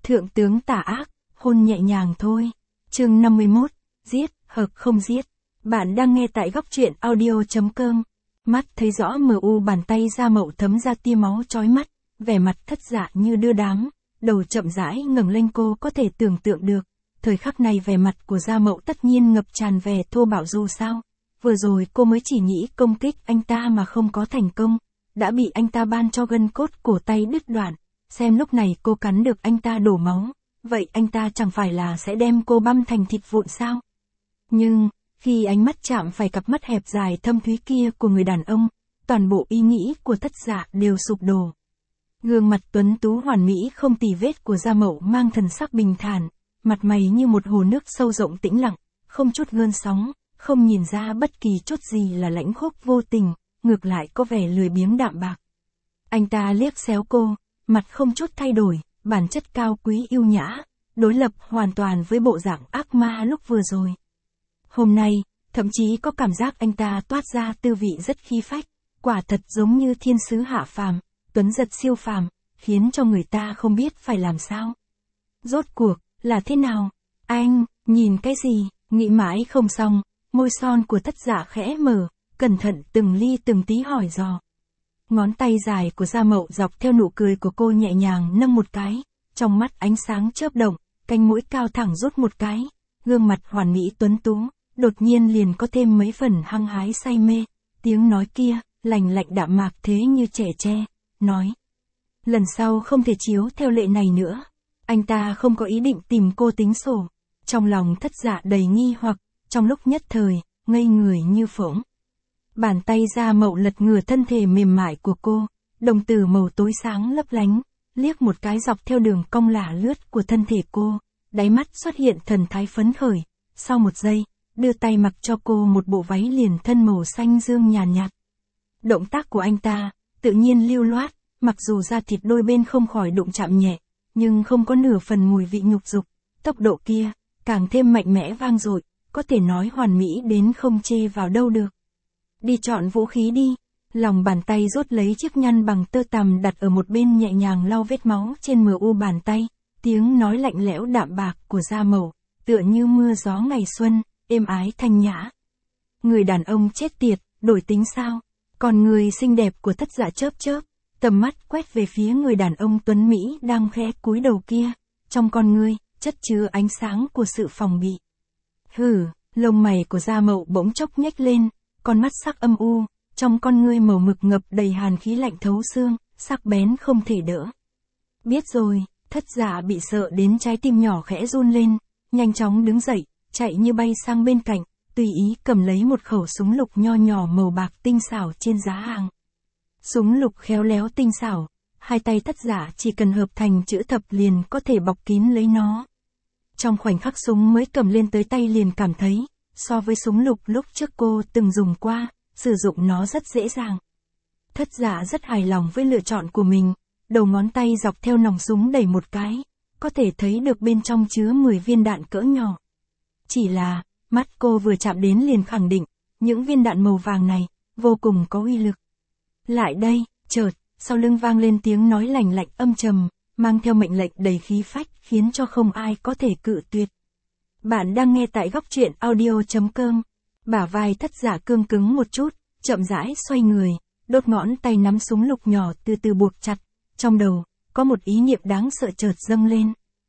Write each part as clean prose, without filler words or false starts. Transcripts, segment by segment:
Thượng tướng tà ác, hôn nhẹ nhàng thôi. Chương 51, giết, hoặc không giết. Bạn đang nghe tại góc truyện audio.com. Mắt thấy rõ mờ u bàn tay Gia Mậu thấm ra tia máu chói mắt, vẻ mặt thất dạ như đưa đám, đầu chậm rãi ngẩng lên. Cô có thể tưởng tượng được, thời khắc này vẻ mặt của Gia Mậu tất nhiên ngập tràn vẻ thô bạo. Dù sao, vừa rồi cô mới chỉ nghĩ công kích anh ta mà không có thành công, đã bị anh ta ban cho gân cốt cổ tay đứt đoạn. Xem lúc này cô cắn được anh ta đổ máu, vậy anh ta chẳng phải là sẽ đem cô băm thành thịt vụn sao? Nhưng, khi ánh mắt chạm phải cặp mắt hẹp dài thâm thúy kia của người đàn ông, toàn bộ ý nghĩ của thất dạ đều sụp đổ. Gương mặt tuấn tú hoàn mỹ không tì vết của Gia Mậu mang thần sắc bình thản, mặt mày như một hồ nước sâu rộng tĩnh lặng, không chút gợn sóng, không nhìn ra bất kỳ chút gì là lãnh khốc vô tình, ngược lại có vẻ lười biếng đạm bạc. Anh ta liếc xéo cô, mặt không chút thay đổi, bản chất cao quý yêu nhã, đối lập hoàn toàn với bộ dạng ác ma lúc vừa rồi. Hôm nay, thậm chí có cảm giác anh ta toát ra tư vị rất khí phách, quả thật giống như thiên sứ hạ phàm, tuấn giật siêu phàm, khiến cho người ta không biết phải làm sao. Rốt cuộc, là thế nào? Anh, nhìn cái gì? Nghĩ mãi không xong, môi son của thất dạ khẽ mở, cẩn thận từng ly từng tí hỏi dò. Ngón tay dài của Gia Mậu dọc theo nụ cười của cô nhẹ nhàng nâng một cái, trong mắt ánh sáng chớp động, cánh mũi cao thẳng rút một cái, gương mặt hoàn mỹ tuấn tú, đột nhiên liền có thêm mấy phần hăng hái say mê, tiếng nói kia, lành lạnh đạm mạc thế như trẻ tre, nói. Lần sau không thể chiếu theo lệ này nữa. Anh ta không có ý định tìm cô tính sổ. Trong lòng thất dạ đầy nghi hoặc, trong lúc nhất thời, ngây người như phỗng. Bàn tay Gia Mậu lật ngửa thân thể mềm mại của cô, đồng tử màu tối sáng lấp lánh, liếc một cái dọc theo đường cong lả lướt của thân thể cô, đáy mắt xuất hiện thần thái phấn khởi, sau một giây, đưa tay mặc cho cô một bộ váy liền thân màu xanh dương nhàn nhạt. Động tác của anh ta, tự nhiên lưu loát, mặc dù da thịt đôi bên không khỏi đụng chạm nhẹ, nhưng không có nửa phần mùi vị nhục dục, tốc độ kia, càng thêm mạnh mẽ vang dội, có thể nói hoàn mỹ đến không chê vào đâu được. Đi chọn vũ khí đi, lòng bàn tay rút lấy chiếc nhăn bằng tơ tằm đặt ở một bên nhẹ nhàng lau vết máu trên mờ u bàn tay, tiếng nói lạnh lẽo đạm bạc của Gia Mậu, tựa như mưa gió ngày xuân, êm ái thanh nhã. Người đàn ông chết tiệt, đổi tính sao? Còn người xinh đẹp của thất dạ chớp chớp, tầm mắt quét về phía người đàn ông tuấn Mỹ đang khẽ cúi đầu kia, trong con ngươi, chất chứa ánh sáng của sự phòng bị. Hừ, lông mày của Gia Mậu bỗng chốc nhếch lên, con mắt sắc âm u, trong con ngươi màu mực ngập đầy hàn khí lạnh thấu xương, sắc bén không thể đỡ. Biết rồi, thất dạ bị sợ đến trái tim nhỏ khẽ run lên, nhanh chóng đứng dậy, chạy như bay sang bên cạnh, tùy ý cầm lấy một khẩu súng lục nho nhỏ màu bạc tinh xảo trên giá hàng. Súng lục khéo léo tinh xảo, hai tay thất dạ chỉ cần hợp thành chữ thập liền có thể bọc kín lấy nó. Trong khoảnh khắc súng mới cầm lên tới tay liền cảm thấy, so với súng lục lúc trước cô từng dùng qua, sử dụng nó rất dễ dàng. Thất dạ rất hài lòng với lựa chọn của mình, đầu ngón tay dọc theo nòng súng đẩy một cái, có thể thấy được bên trong chứa 10 viên đạn cỡ nhỏ. Chỉ là, mắt cô vừa chạm đến liền khẳng định, những viên đạn màu vàng này, vô cùng có uy lực. Lại đây, chợt, sau lưng vang lên tiếng nói lành lạnh âm trầm, mang theo mệnh lệnh đầy khí phách khiến cho không ai có thể cự tuyệt. Bạn đang nghe tại góc truyện audio.com. Bả vai thất dạ cương cứng một chút, chậm rãi xoay người, đốt ngón tay nắm súng lục nhỏ từ từ buộc chặt, trong đầu, có một ý niệm đáng sợ chợt dâng lên.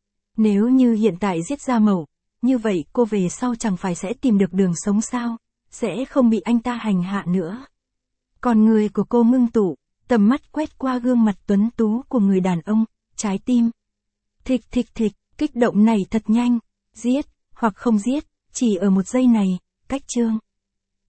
Nếu như hiện tại giết Gia Mậu, như vậy cô về sau chẳng phải sẽ tìm được đường sống sao, sẽ không bị anh ta hành hạ nữa. Còn người của cô ngưng tụ, tầm mắt quét qua gương mặt tuấn tú của người đàn ông, trái tim. Thịch thịch thịch, kích động này thật nhanh, giết, hoặc không giết, chỉ ở một giây này, cách chương.